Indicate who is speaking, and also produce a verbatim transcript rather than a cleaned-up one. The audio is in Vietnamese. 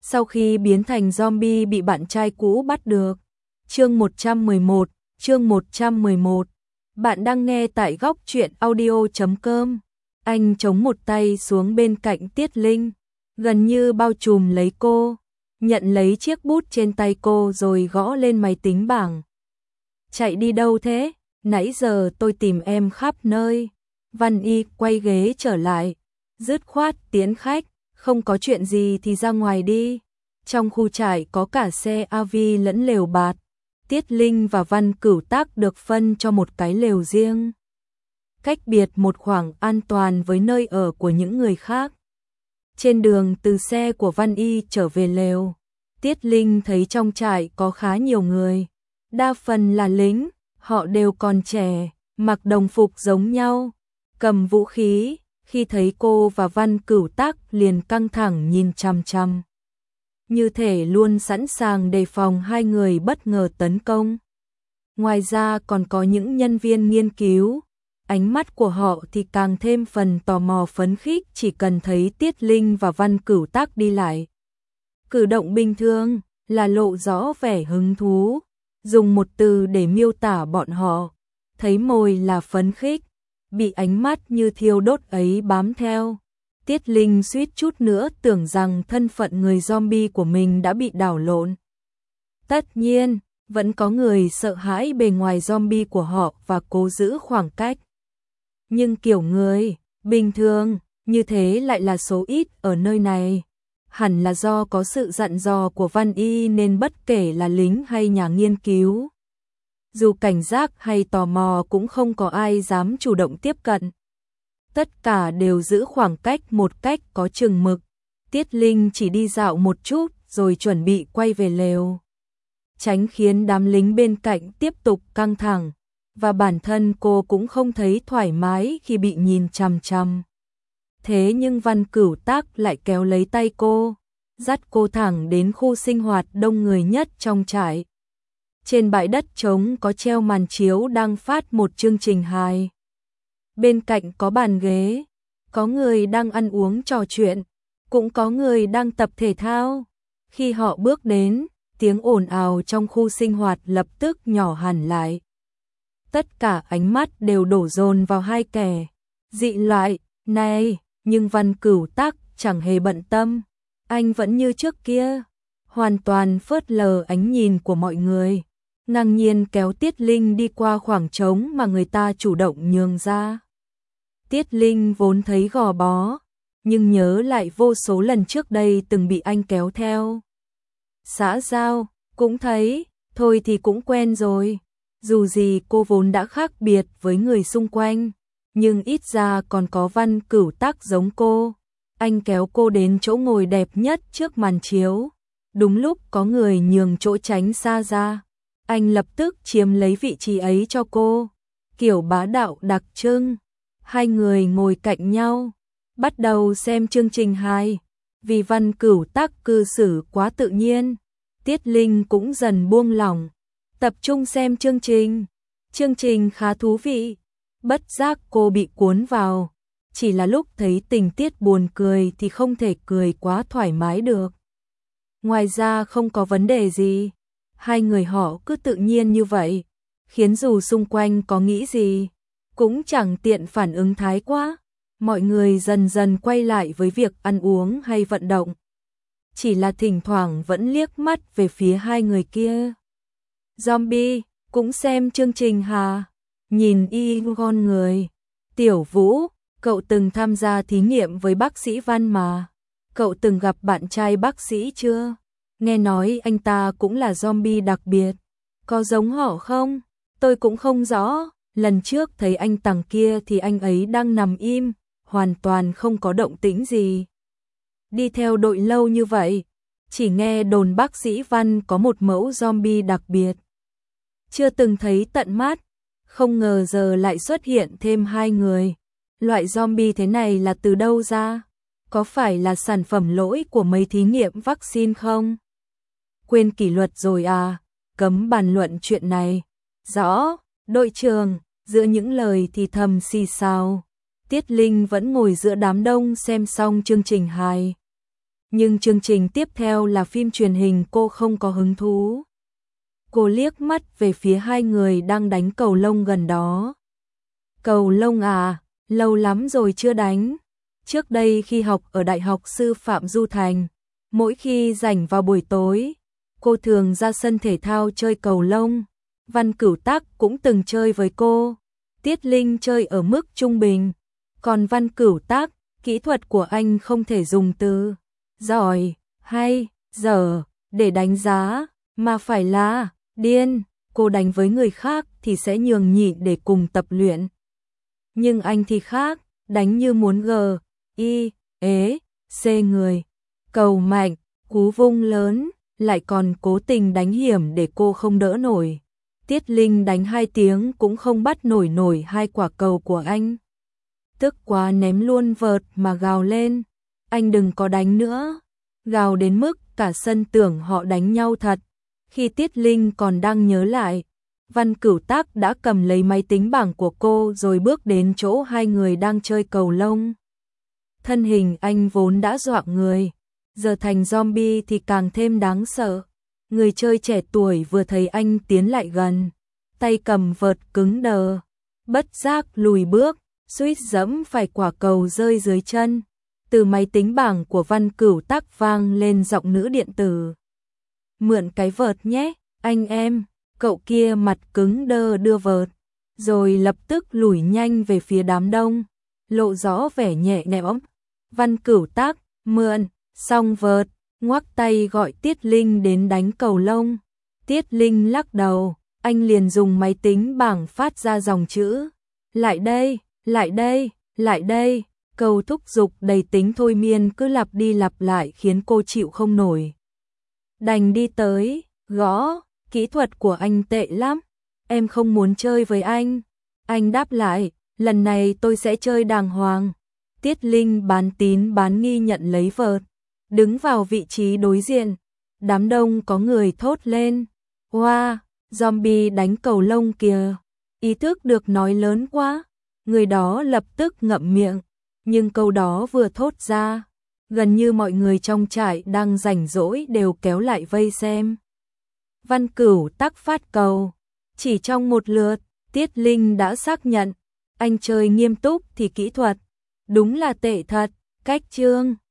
Speaker 1: sau khi biến thành zombie bị bạn trai cũ bắt được. Chương một trăm mười một, chương một trăm mười một. Bạn đang nghe tại góc truyện audio chấm com. Anh chống một tay xuống bên cạnh Tiết Linh, gần như bao trùm lấy cô, nhận lấy chiếc bút trên tay cô rồi gõ lên máy tính bảng. Chạy đi đâu thế? Nãy giờ tôi tìm em khắp nơi. Văn Y quay ghế trở lại, dứt khoát tiến khách, không có chuyện gì thì ra ngoài đi. Trong khu trại có cả xe a vê lẫn lều bạt. Tiết Linh và Văn Cửu Tác được phân cho một cái lều riêng, cách biệt một khoảng an toàn với nơi ở của những người khác. Trên đường từ xe của Văn Y trở về lều, Tiết Linh thấy trong trại có khá nhiều người, đa phần là lính, họ đều còn trẻ, mặc đồng phục giống nhau, cầm vũ khí. Khi thấy cô và Văn Cửu Tác liền căng thẳng nhìn chằm chằm, như thể luôn sẵn sàng đề phòng hai người bất ngờ tấn công. Ngoài ra còn có những nhân viên nghiên cứu, ánh mắt của họ thì càng thêm phần tò mò phấn khích chỉ cần thấy Tiết Linh và Văn Cửu Tác đi lại. Cử động bình thường là lộ rõ vẻ hứng thú, dùng một từ để miêu tả bọn họ, thấy mồi là phấn khích, bị ánh mắt như thiêu đốt ấy bám theo. Tiết Linh suýt chút nữa tưởng rằng thân phận người zombie của mình đã bị đảo lộn. Tất nhiên, vẫn có người sợ hãi bề ngoài zombie của họ và cố giữ khoảng cách. Nhưng kiểu người bình thường như thế lại là số ít ở nơi này. Hẳn là do có sự dặn dò của Văn Y nên bất kể là lính hay nhà nghiên cứu, dù cảnh giác hay tò mò cũng không có ai dám chủ động tiếp cận. Tất cả đều giữ khoảng cách một cách có chừng mực. Tiết Linh chỉ đi dạo một chút rồi chuẩn bị quay về lều, tránh khiến đám lính bên cạnh tiếp tục căng thẳng, và bản thân cô cũng không thấy thoải mái khi bị nhìn chằm chằm. Thế nhưng Văn Cửu Tác lại kéo lấy tay cô, dắt cô thẳng đến khu sinh hoạt đông người nhất trong trại. Trên bãi đất trống có treo màn chiếu đang phát một chương trình hài. Bên cạnh có bàn ghế, có người đang ăn uống trò chuyện, cũng có người đang tập thể thao. Khi họ bước đến, tiếng ồn ào trong khu sinh hoạt lập tức nhỏ hẳn lại. Tất cả ánh mắt đều đổ dồn vào hai kẻ dị loại này, nhưng Văn Cửu Tác chẳng hề bận tâm. Anh vẫn như trước kia, hoàn toàn phớt lờ ánh nhìn của mọi người, ngang nhiên kéo Tiết Linh đi qua khoảng trống mà người ta chủ động nhường ra. Tiết Linh vốn thấy gò bó, nhưng nhớ lại vô số lần trước đây từng bị anh kéo theo. Xã giao, cũng thấy, thôi thì cũng quen rồi. Dù gì cô vốn đã khác biệt với người xung quanh, nhưng ít ra còn có Văn Cửu Tác giống cô. Anh kéo cô đến chỗ ngồi đẹp nhất trước màn chiếu. Đúng lúc có người nhường chỗ tránh xa ra, anh lập tức chiếm lấy vị trí ấy cho cô. Kiểu bá đạo đặc trưng. Hai người ngồi cạnh nhau, bắt đầu xem chương trình hài. Vì Văn Cửu Tác cư xử quá tự nhiên, Tiết Linh cũng dần buông lỏng, tập trung xem chương trình. Chương trình khá thú vị, bất giác cô bị cuốn vào. Chỉ là lúc thấy tình tiết buồn cười thì không thể cười quá thoải mái được. Ngoài ra không có vấn đề gì, hai người họ cứ tự nhiên như vậy, khiến dù xung quanh có nghĩ gì, cũng chẳng tiện phản ứng thái quá. Mọi người dần dần quay lại với việc ăn uống hay vận động. Chỉ là thỉnh thoảng vẫn liếc mắt về phía hai người kia. Zombie, cũng xem chương trình hả? Nhìn y con người. Tiểu Vũ, cậu từng tham gia thí nghiệm với bác sĩ Văn mà. Cậu từng gặp bạn trai bác sĩ chưa? Nghe nói anh ta cũng là zombie đặc biệt. Có giống họ không? Tôi cũng không rõ. Lần trước thấy anh tằng kia thì anh ấy đang nằm im, hoàn toàn không có động tĩnh gì. Đi theo đội lâu như vậy, chỉ nghe đồn bác sĩ Văn có một mẫu zombie đặc biệt. Chưa từng thấy tận mắt, không ngờ giờ lại xuất hiện thêm hai người. Loại zombie thế này là từ đâu ra? Có phải là sản phẩm lỗi của mấy thí nghiệm vaccine không? Quên kỷ luật rồi à? Cấm bàn luận chuyện này. Rõ, đội trưởng. Giữa những lời thì thầm xì xào, Tiết Linh vẫn ngồi giữa đám đông xem xong chương trình hài. nhưng chương trình tiếp theo là phim truyền hình cô không có hứng thú. Cô liếc mắt về phía hai người đang đánh cầu lông gần đó. Cầu lông à, lâu lắm rồi chưa đánh. Trước đây khi học ở Đại học Sư phạm Du Thành, mỗi khi rảnh vào buổi tối, cô thường ra sân thể thao chơi cầu lông. Văn Cửu Tác cũng từng chơi với cô. Tiết Linh chơi ở mức trung bình, còn Văn Cửu Tác, kỹ thuật của anh không thể dùng từ giỏi, hay, dở để đánh giá, mà phải là điên. Cô đánh với người khác thì sẽ nhường nhịn để cùng tập luyện. Nhưng anh thì khác, đánh như muốn gờ, y, ế, xê người. Cầu mạnh, cú vung lớn, lại còn cố tình đánh hiểm để cô không đỡ nổi. Tiết Linh đánh hai tiếng cũng không bắt nổi nổi hai quả cầu của anh. Tức quá ném luôn vợt mà gào lên. Anh đừng có đánh nữa. Gào đến mức cả sân tưởng họ đánh nhau thật. Khi Tiết Linh còn đang nhớ lại, Văn Cửu Tác đã cầm lấy máy tính bảng của cô rồi bước đến chỗ hai người đang chơi cầu lông. Thân hình anh vốn đã dọa người, giờ thành zombie thì càng thêm đáng sợ. Người chơi trẻ tuổi vừa thấy anh tiến lại gần, tay cầm vợt cứng đờ, bất giác lùi bước, suýt giẫm phải quả cầu rơi dưới chân. Từ máy tính bảng của Văn Cửu Tác vang lên giọng nữ điện tử. Mượn cái vợt nhé, anh em. Cậu kia mặt cứng đơ đưa vợt, rồi lập tức lùi nhanh về phía đám đông, lộ rõ vẻ nhẹ nhõm. Văn Cửu Tác mượn xong vợt, ngoắc tay gọi Tiết Linh đến đánh cầu lông. Tiết Linh lắc đầu, anh liền dùng máy tính bảng phát ra dòng chữ. Lại đây, lại đây, lại đây. Câu thúc giục đầy tính thôi miên cứ lặp đi lặp lại khiến cô chịu không nổi. Đành đi tới, gõ. Kỹ thuật của anh tệ lắm, em không muốn chơi với anh. Anh đáp lại, lần này tôi sẽ chơi đàng hoàng. Tiết Linh bán tín bán nghi nhận lấy vợt, đứng vào vị trí đối diện. Đám đông có người thốt lên, wow, zombie đánh cầu lông kìa. Ý thức được nói lớn quá, người đó lập tức ngậm miệng. Nhưng câu đó vừa thốt ra, gần như mọi người trong trại đang rảnh rỗi đều kéo lại vây xem. Văn Cửu Tác phát cầu, chỉ trong một lượt, Tiết Linh đã xác nhận, anh chơi nghiêm túc thì kỹ thuật, đúng là tệ thật. Cách chương